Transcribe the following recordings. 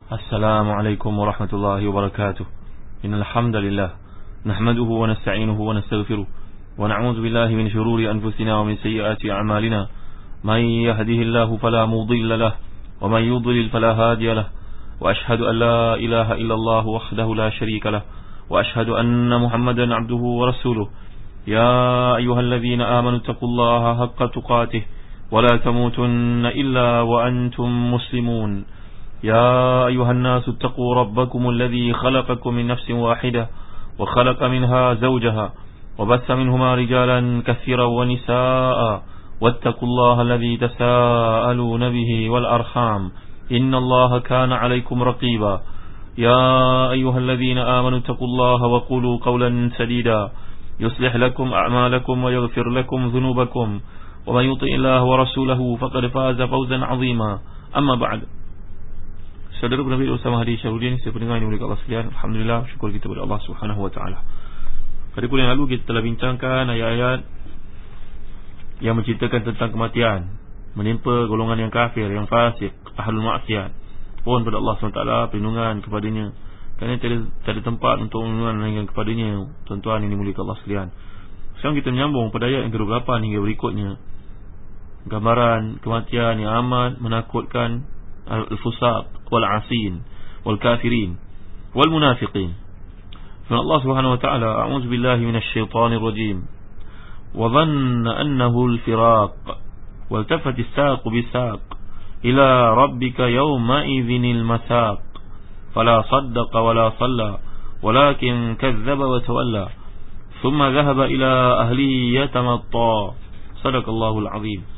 Assalamualaikum warahmatullahi wabarakatuh. Innal hamdalillah nahmaduhu wa nasta'inuhu wa nastaghfiruh wa na'udzu billahi min shururi anfusina wa min sayyiati a'malina. May yahdihillahu fala mudilla lahu wa may yudlil fala hadiya lahu. Wa ashhadu an la ilaha illallah wahdahu la sharika lahu wa ashhadu anna Muhammadan 'abduhu wa rasuluh. Ya ayyuhalladzina amanu taqullaha haqqa tuqatih wa la tamutunna illa wa antum muslimun. يا أيها الناس اتقوا ربكم الذي خلقكم من نفس واحدة وخلق منها زوجها وبث منهما رجالا كثيرا ونساء واتقوا الله الذي تساءلون به والأرحام إن الله كان عليكم رقيبا يا أيها الذين آمنوا اتقوا الله وقولوا قولا سديدا يصلح لكم أعمالكم ويغفر لكم ذنوبكم ومن يطع الله ورسوله فقد فاز فوزا عظيما. أما بعد. Saudara Nabi bersama Hadi Syarudin, saya pendengar yang dimuliakan Allah sekalian. Alhamdulillah, syukur kita kepada Allah Subhanahu wa taala. Pada kuliah yang lalu kita telah bincangkan ayat-ayat yang menceritakan tentang kematian menimpa golongan yang kafir, yang fasik, ahlul maksiat. Mohon pada Allah SWT perlindungan kepadanya, kerana tiada tempat untuk perlindungan kepadanya. Tuan-tuan yang dimuliakan Allah sekalian, sekarang kita menyambung pada ayat yang ke-28 hingga berikutnya. Gambaran kematian yang amat menakutkan al-fusaq wal-asin wal-kafirin wal-munafiqin. Firman Allah Subhanahu wa ta'ala, a'udzu billahi minasy syaithanir rajim. Wa dhanna annahu al-firaq waltafat as-saq bis-saq ila rabbika yawma idhinil masaq fala saddaqa wala salla walakin kadzdzaba wa tawalla thumma dhahaba ila ahlihi yatamatta. Sadaqallahul azim.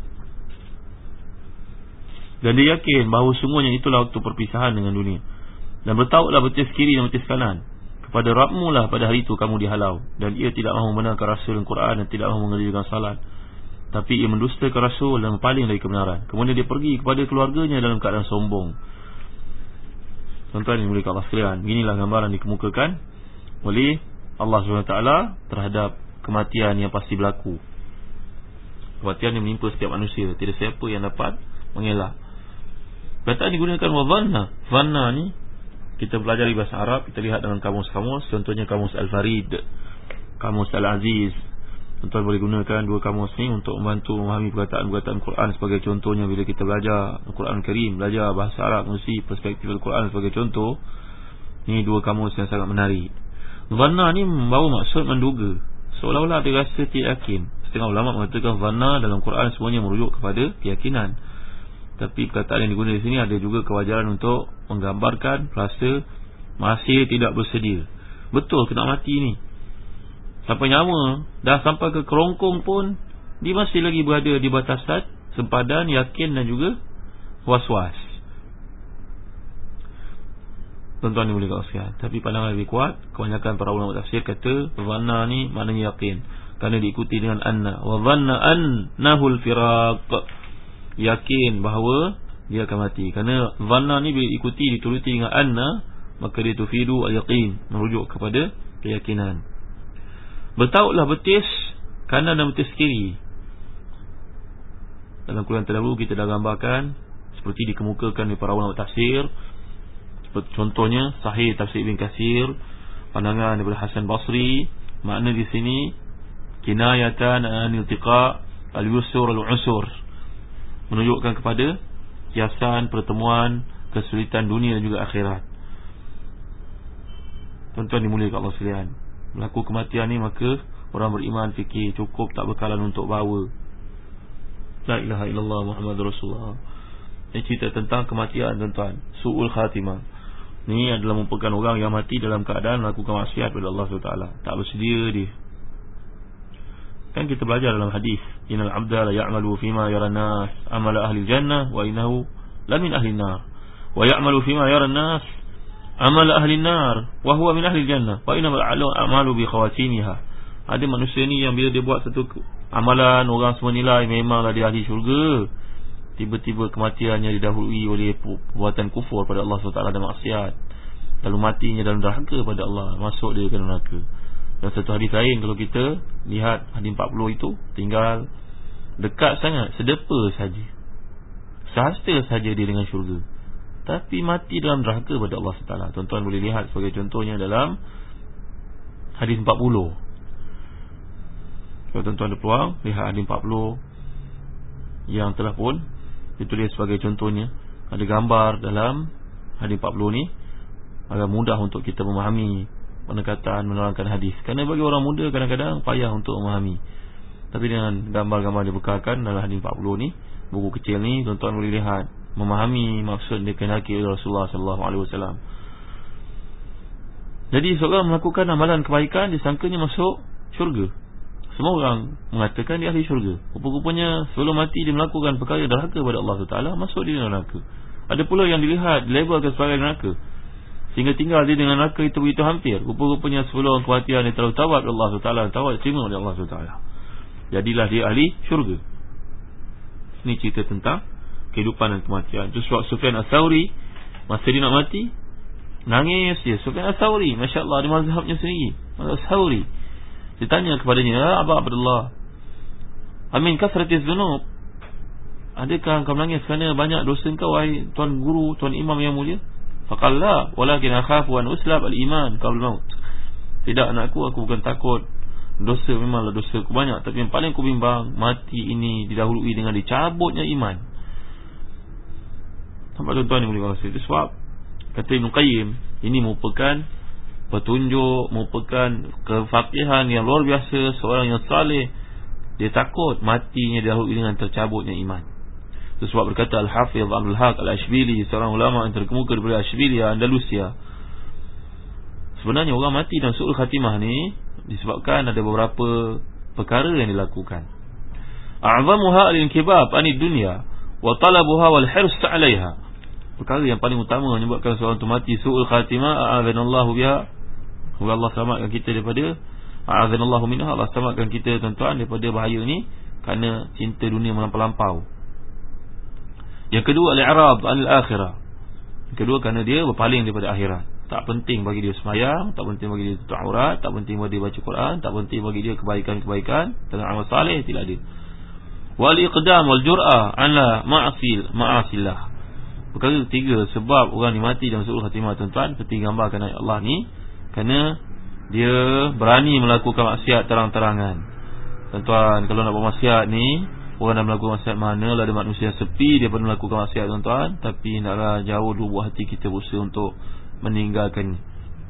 Dan dia yakin bahawa sungguhnya itulah waktu perpisahan dengan dunia. Dan bertautlah betis kiri dan betis kanan. Kepada Rabbmu lah pada hari itu kamu dihalau. Dan ia tidak mahu membenarkan Rasul dan Quran, dan tidak mahu mengerjakan salat. Tapi ia mendustakan Rasul dan berpaling dari kebenaran. Kemudian dia pergi kepada keluarganya dalam keadaan sombong. Tuan-tuan yang dimuliakan Allah sekalian, inilah gambaran dikemukakan oleh Allah SWT terhadap kematian yang pasti berlaku. Kematian yang menimpa setiap manusia. Tidak siapa yang dapat mengelak. Perkataan digunakan wadhanna. Dhanna ni kita belajar di bahasa Arab, kita lihat dalam kamus-kamus. Contohnya kamus Al-Farid, kamus Al-Aziz. Tuan-tuan boleh gunakan dua kamus ni untuk membantu memahami perkataan-perkataan Quran. Sebagai contohnya bila kita belajar Al-Quran Karim, belajar bahasa Arab, mesti perspektif Al-Quran sebagai contoh. Ini dua kamus yang sangat menarik. Dhanna ni membawa maksud menduga, seolah-olah dia rasa tidak yakin. Setengah ulama mengatakan dhanna dalam Quran semuanya merujuk kepada keyakinan. Tapi perkataan yang digunakan di sini ada juga kewajaran untuk menggambarkan rasa masih tidak bersedia. Betul kena mati ni. Sampai nyawa dah sampai ke kerongkong pun dia masih lagi berada di batasan sempadan, yakin dan juga was-was. Tuan-tuan yang boleh kasihan. Tapi pandangan lebih kuat, kebanyakan para ulama tafsir kata dhanna ni maknanya yakin, kerana diikuti dengan anna. Wa dhanna annahu al-firaq, yakin bahawa dia akan mati. Kerana dhanna ni bila ikuti dituruti dengan anna, maka dia tufidu al-yaqin, merujuk kepada keyakinan. Bertautlah betis kanan dan betis kiri. Dalam kuliah terdahulu kita dah gambarkan seperti dikemukakan oleh para ulama tafsir. Seperti contohnya Sahih Tafsir Ibn Katsir, pandangan daripada Hasan Basri, makna di sini kinayatan an iltiqa al-yusur al-usur, menunjukkan kepada kiasan pertemuan kesulitan dunia dan juga akhirat. Tuan-tuan dimuliakan Allah sekalian, berlaku kematian ni maka orang beriman fikir cukup tak bekalan untuk bawa la ilaha illallah Muhammadur Rasulullah. Ini cerita tentang kematian, tuan-tuan. Su'ul khatimah ni adalah merupakan orang yang mati dalam keadaan melakukan maksiat kepada Allah SWT. Tak bersedia dia. Kan kita belajar dalam hadis, innal abda la ya'malu fima yara nas amala ahli jannah wa innahu la min ahli nar, wa ya'malu fima yara nas amala ahli nar wa huwa min ahli jannah wa innamal a'malu bi khawatimiha. Ada manusia ni yang bila dia buat satu amalan, orang semua nilai memanglah dia ahli syurga, tiba-tiba kematiannya didahului oleh perbuatan kufur pada Allah SWT dan maksiat, lalu matinya dalam neraka pada Allah, masuk dia ke neraka. Dan satu hadis lain, kalau kita lihat hadis 40 itu, tinggal dekat sangat, sedepa saja, sehasta saja dia dengan syurga. tapi mati dalam neraka pada Allah SWT. Tuan-tuan boleh lihat sebagai contohnya dalam hadis 40. Kalau tuan-tuan ada peluang, lihat hadis 40 yang telah pun ditulis sebagai contohnya. Ada gambar dalam hadis 40 ni, agak mudah untuk kita memahami pendekatan menerangkan hadis. Kerana bagi orang muda kadang-kadang payah untuk memahami. Tapi dengan gambar-gambar dibekalkan dalam hadis 40 ni, buku kecil ni, tuan-tuan boleh lihat, memahami maksud dikehendaki oleh Rasulullah SAW. Jadi seorang melakukan amalan kebaikan, disangkanya masuk syurga. Semua orang mengatakan dia ahli syurga. Rupa-rupanya sebelum mati dia melakukan perkara derhaka pada Allah SWT, masuk dia dalam neraka. Ada pula yang dilihat dilabelkan sebagai neraka, sehingga tinggal dia dengan neraka itu begitu hampir. Rupa-rupanya sebelum kematian dia terlalu tawab Allah SWT, tawab terima oleh Allah SWT, jadilah dia ahli syurga. Ini cerita tentang kehidupan dan kematian. Itu sebab Sufyan Ats-Tsauri, masa dia nak mati, nangis dia. Sufyan Ats-Tsauri, Masya Allah, dia mazhabnya sendiri, mazhab Ats-Tsauri. Dia tanya kepadanya, ya Aba Abdullah, amin kasratiz dzunub, adakah kau menangis kerana banyak dosa kau, wahai tuan guru, tuan imam yang mulia? Faqalla walakin akhafu an uslab al-iman qabla maut. Tidak, anakku, aku bukan takut dosa, memanglah dosa aku banyak, tapi yang paling aku bimbang, mati ini didahului dengan dicabutnya iman. Sampai tuan-tuan yang boleh rasa. Itu sebab kata Ibn Qayyim, ini merupakan petunjuk, merupakan kefaqihan yang luar biasa. Seorang yang saleh, dia takut matinya didahului dengan tercabutnya iman. Itu sebab berkata Al-Hafiz Abdul Haq Al-Ashbili, seorang ulama yang terkemuka daripada Ashbilia, Andalusia, sebenarnya orang mati dan su'ul khatimah ni disebabkan ada beberapa perkara yang dilakukan. A'zamuha al-inkibab anid dunya wa talabuha wal hirs 'alayha. Perkara yang paling utama menyebabkan seorang tu mati su'ul khatimah, a'adzanallahu biha, Allah selamatkan kita daripada, a'adzanallahu minha, Allah selamatkan kita tuan-tuan daripada bahaya ni, kerana cinta dunia melampau-lampau. Yang kedua, al-i'rad al-akhirah. Yang kedua, kerana dia berpaling daripada akhirat. Tak penting bagi dia sembahyang, tak penting bagi dia tutup aurat, tak penting bagi dia baca Quran, tak penting bagi dia kebaikan-kebaikan dengan amal saleh, tidak ada. Wal iqdam wal jur'ah ala ma'asillah. Perkara ketiga sebab orang ni mati dalam su'ul khatimah tuan-tuan, seperti gambarkan ayat Allah ni, kerana dia berani melakukan maksiat terang-terangan. Tuan-tuan, kalau nak buat maksiat ni, orang nak melakukan maksiat, manalah ada manusia sepi dia pernah melakukan maksiat tuan-tuan, tapi naklah jauh dulu buah hati kita berusaha untuk meninggalkan.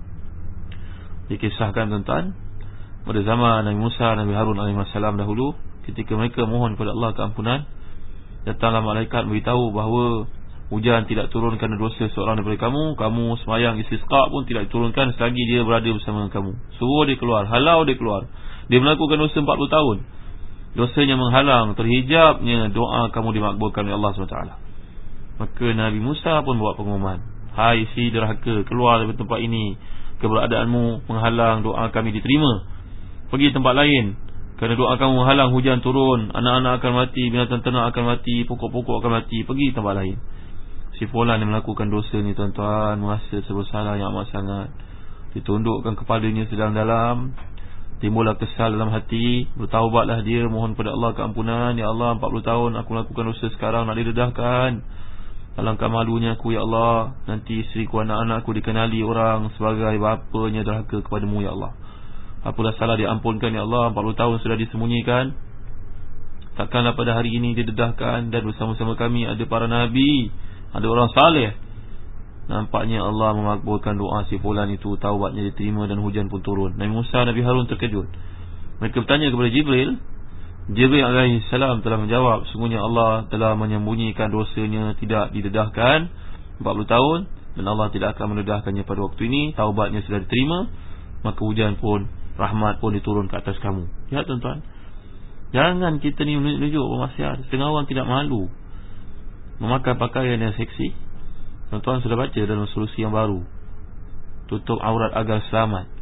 Dikisahkan tuan-tuan, pada zaman Nabi Musa, Nabi Harun alaihissalam dahulu, ketika mereka mohon kepada Allah keampunan, datanglah malaikat beritahu bahawa hujan tidak turun kerana dosa seorang daripada kamu. Kamu sembahyang istisqa pun tidak diturunkan selagi dia berada bersama dengan kamu. Suruh dia keluar, halau dia keluar. Dia melakukan dosa 40 tahun. Dosanya menghalang terhijabnya doa kamu dimakbulkan oleh Allah SWT. Maka Nabi Musa pun buat pengumuman, hai si derhaka, keluar dari tempat ini, keberadaanmu menghalang doa kami diterima. Pergi tempat lain, kerana doa kamu menghalang hujan turun, anak-anak akan mati, binatang ternak akan mati, pokok-pokok akan mati. Pergi tempat lain. Si fulan yang melakukan dosa ni tuan-tuan, merasa bersalah yang amat sangat, ditundukkan kepalanya sedalam-dalam, timbullah kesal dalam hati, bertaubatlah dia, mohon kepada Allah keampunan. Ya Allah, 40 tahun aku melakukan dosa, sekarang nak didedahkan. Alangkah malunya aku ya Allah, nanti isteriku, anak-anakku dikenali orang sebagai bapanya derhaka kepadamu ya Allah. Apalah salah diampunkan ya Allah, 40 tahun sudah disembunyikan, takkanlah pada hari ini didedahkan, dan bersama-sama kami ada para nabi, ada orang saleh. Nampaknya Allah memakbulkan doa si fulan itu, taubatnya diterima dan hujan pun turun. Nabi Musa, Nabi Harun terkejut. Mereka bertanya kepada Jibril. Jibril alaihi salam telah menjawab, sungguhnya Allah telah menyembunyikan dosanya, tidak didedahkan 40 tahun, dan Allah tidak akan mendedahkannya pada waktu ini. Taubatnya sudah diterima, maka hujan pun, rahmat pun diturun ke atas kamu. Ya tuan-tuan, jangan kita ni menunjuk bermaksiat. Setengah orang tidak malu memakai pakaian yang seksi. Tuan-tuan sudah baca dalam solusi yang baru, tutup aurat agar selamat.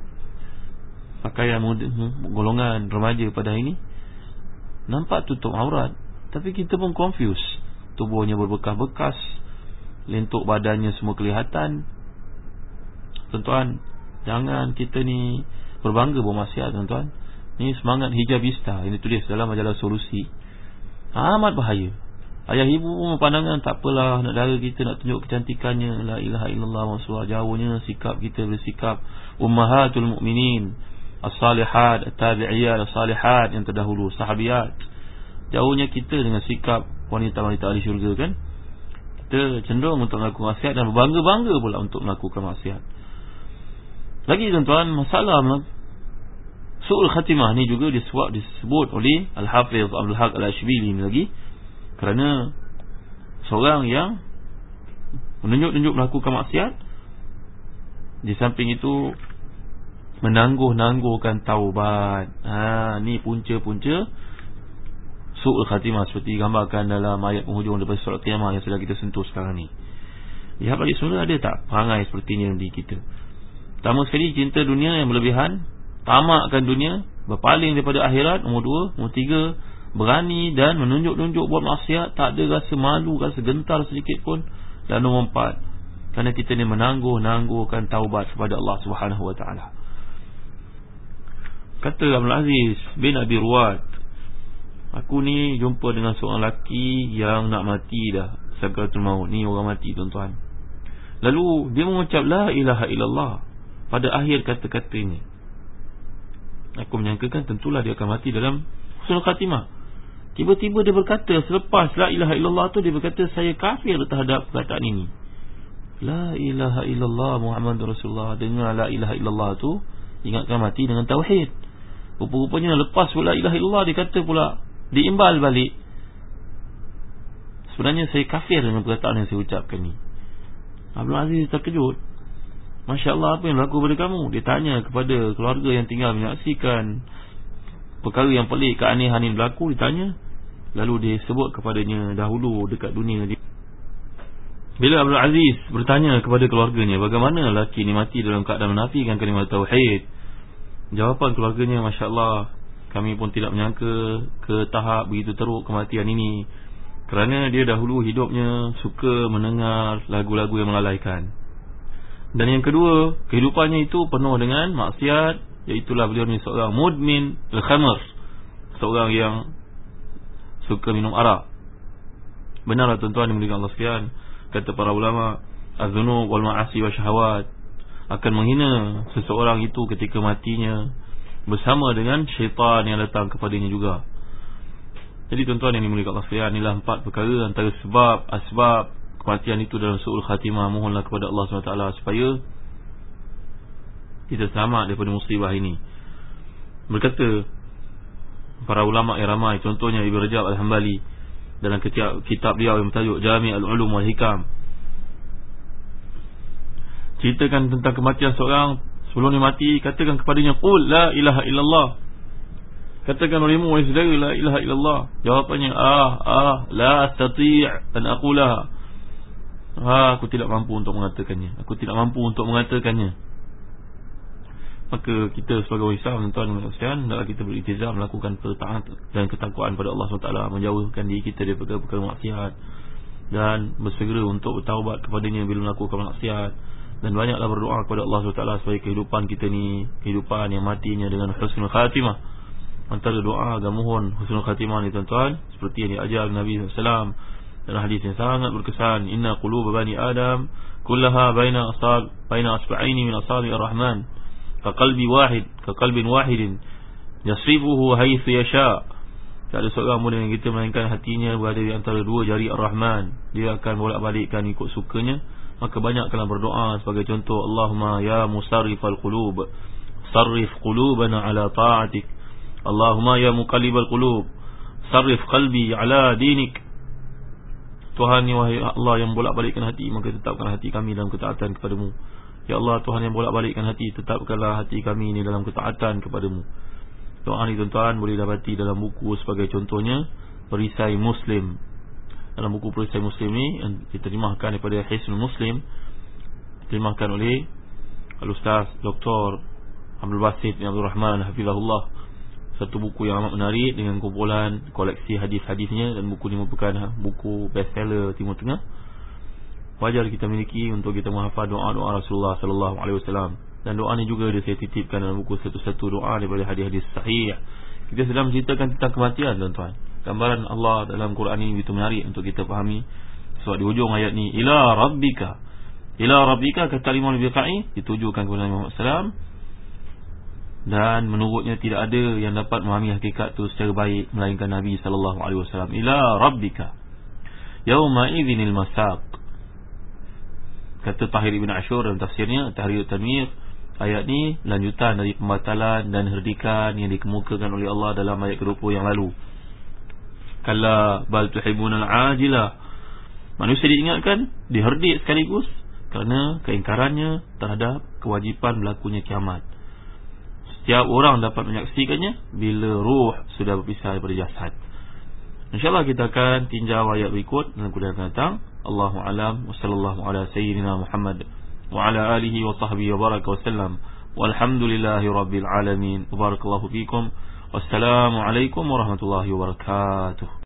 Pakaian golongan remaja pada hari ini nampak tutup aurat, tapi kita pun confuse. Tubuhnya berbekas-bekas, lentuk badannya semua kelihatan. Tuan-tuan, jangan kita ni berbangga bermaksiat tuan-tuan. Ini semangat hijabista, ini tulis dalam majalah Solusi. Amat bahaya. Ayah ibu pun pandangan tak apalah, nak dara kita nak tunjuk kecantikannya, la ilaha illallah Rasulullah. Jauhnya sikap kita bersikap ummahatul mukminin as-salihat, at-tabi'iyat as-salihat yang terdahulu, sahabiyat. Jauhnya kita dengan sikap wanita-wanita ahli syurga kan. Kita cenderung untuk melakukan maksiat dan berbangga-bangga pula untuk melakukan maksiat. Lagi tuan-tuan, masalah su'ul khatimah ni juga disebut oleh Al-Hafiz Abdul Haq Al-Ashbili ni lagi, kerana seorang yang menunjuk-nunjuk melakukan maksiat, di samping itu menangguh-nangguhkan taubat. Ni punca-punca su'ul khatimah, seperti gambarkan dalam ayat penghujung daripada surah Qiyamah yang sedang kita sentuh sekarang ni. Lihat bagi semula, ada tak perangai sepertinya di kita? Pertama sekali, cinta dunia yang berlebihan, tamakkan dunia, berpaling daripada akhirat. Nombor 2, nombor 3, berani dan menunjuk-nunjuk buat maksiat, tak ada rasa malu, rasa gentar sedikit pun. Dan nombor 4, kerana kita ni menangguh-nangguhkan taubat kepada Allah Subhanahu Wa Taala. Kata Abdul Aziz bin Abi Ruwad, aku ni jumpa dengan seorang lelaki yang nak mati dah, sakaratul maut. Ni orang mati tuan-tuan. Lalu dia mengucap la ilaha illallah pada akhir kata-katanya. Aku menyangkakan tentulah dia akan mati dalam husnul khatimah. Tiba-tiba dia berkata, selepas la ilaha illallah tu, dia berkata, saya kafir terhadap perkataan ini. La ilaha illallah Muhammadur Rasulullah. Dengar la ilaha illallah tu, ingatkan mati dengan tauhid. Rupa-rupanya lepas la ilaha illallah, dia kata pula, diimbal balik, sebenarnya saya kafir dengan perkataan yang saya ucapkan ni. Abdul Aziz terkejut. Masya Allah, apa yang berlaku pada kamu? Dia tanya kepada keluarga yang tinggal menyaksikan perkara yang pelik, keanehan yang berlaku. Dia tanya, lalu dia sebut kepadanya dahulu dekat dunia dia. Bila Abdul Aziz bertanya kepada keluarganya, bagaimana lelaki ni mati dalam keadaan menafikan kalimah tauhid, jawapan keluarganya, Masya Allah, kami pun tidak menyangka ke tahap begitu teruk kematian ini, kerana dia dahulu hidupnya suka mendengar lagu-lagu yang melalaikan. Dan yang kedua, kehidupannya itu penuh dengan maksiat, iaitulah beliau ni seorang mudmin al-khamr, seorang yang suka minum arak. Benarlah tuan-tuan yang dimuliakan Allah sekalian, kata para ulama, az-dzunub wal ma'asi wa syahawat akan menghina seseorang itu ketika matinya, bersama dengan syaitan yang datang kepadanya juga. Jadi tuan-tuan yang dimuliakan Allah sekalian, inilah 4 perkara antara sebab, asbab kematian itu dalam su'ul khatimah. Mohonlah kepada Allah SWT supaya kita selamat daripada musibah ini. Berkata para ulama yang ramai, contohnya Ibn Rajab Al-Hambali dalam kitab beliau yang bertajuk Jami' Al-Ulum Wal Hikam, ceritakan tentang kematian seorang. Sebelum dia mati, katakan kepadanya, qul la ilaha illallah. Katakan olehmu, wahai saudara, la ilaha illallah. Jawapannya, la astati' an aqulaha. Aku tidak mampu untuk mengatakannya. Aku tidak mampu untuk mengatakannya. Maka kita sebagai orang Islam, tuan-tuan dan puan-puan, hendaklah kita beriltizam melakukan pertaat dan ketakwaan pada Allah SWT, menjauhkan diri kita daripada perkara maksiat, dan bersegera untuk bertaubat kepadanya bila melakukan maksiat. Dan banyaklah berdoa kepada Allah SWT supaya kehidupan kita ni, kehidupan yang matinya dengan husnul khatimah. Antara doa dan mohon husnul khatimah ni tuan-tuan, seperti yang diajar Nabi SAW dalam hadis yang sangat berkesan, inna quluba bani Adam kullaha baina asba'aini min asabi ar-Rahman ka qalbin wahidin yasrifuhu haitsu yasha. Tak ada seorang pun yang kita melainkan hatinya berada di antara 2 jari ar-Rahman. Dia akan bolak-balikkan ikut sukanya. Maka banyaklah berdoa sebagai contoh, Allahumma ya musarrifal qulub, sarrif qulubana ala ta'atik. Allahumma ya muqallibal qulub, sarrif qalbi ala dinik. Tuhan, ya wahai Allah yang bolak-balikkan hati, maka tetapkan hati kami dalam ketaatan kepadamu. Ya Allah, Tuhan yang bolak-balikkan hati, tetapkanlah hati kami ini dalam ketaatan kepadamu. Doa ni tuan-tuan boleh dapati dalam buku sebagai contohnya Perisai Muslim. Dalam buku Perisai Muslim ni yang diterjemahkan daripada Hisnul Muslim, diterjemahkan oleh Al-Ustaz Dr. Abdul Basit bin Abdul Rahman Hafizahullah. Satu buku yang amat menarik dengan kumpulan koleksi hadis-hadisnya, dan buku ini merupakan buku bestseller Timur Tengah. Wajar kita miliki untuk kita menghafal doa-doa Rasulullah sallallahu alaihi wasallam. Dan doa ni juga saya titipkan dalam buku satu-satu doa daripada hadis-hadis sahih. Kita sedang menceritakan tentang kematian tuan-tuan. gambaran Allah dalam Quran ini begitu menarik untuk kita fahami. Sebab di ujung ayat ni, ila rabbika kata Imam Al-Biqai ditujukan kepada Nabi Muhammad SAW, dan menurutnya tidak ada yang dapat memahami hakikat itu secara baik melainkan Nabi SAW. Ila rabbika yauma idzinil masaq. Kata Tahir Ibn Ashur dalam tafsirnya Tahrir Tanwir, ayat ni lanjutan dari pembatalan dan herdikan yang dikemukakan oleh Allah dalam ayat ke-20 yang lalu. Kalla bal tuhibbunal ajilah. Manusia diingatkan, diherdik sekaligus kerana keingkarannya terhadap kewajipan berlakunya kiamat. Setiap orang dapat menyaksikannya bila ruh sudah berpisah daripada jasad. InsyaAllah kita akan tinjau ayat berikut dalam kuliah akan datang. Allahu a'lam wa sallallahu ala sayyidina Muhammad wa ala alihi wa sahbihi wa baraka wa sallam. Walhamdulillahi rabbil alamin. Barakallahu fikum. Wassalamualaikum warahmatullahi wabarakatuh.